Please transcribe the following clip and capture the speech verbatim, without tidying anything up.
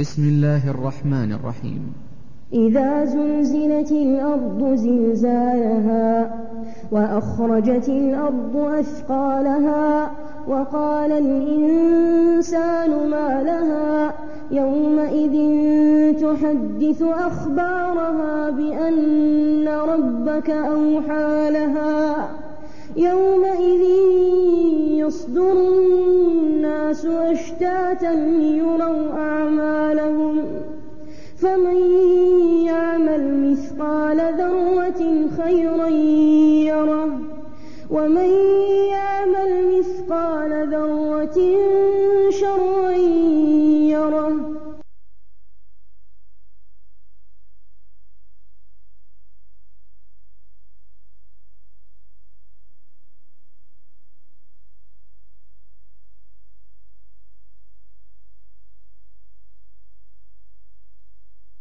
بسم الله الرحمن الرحيم. إذا زلزلت الأرض زلزالها وأخرجت الأرض أثقالها وقال الإنسان ما لها يومئذ تحدث أخبارها بأن ربك أوحى لها يومئذ يصدر الناس أشتاتا ليروا أعمالهم فمن يعمل مثقال ذرة خيرا يره ومن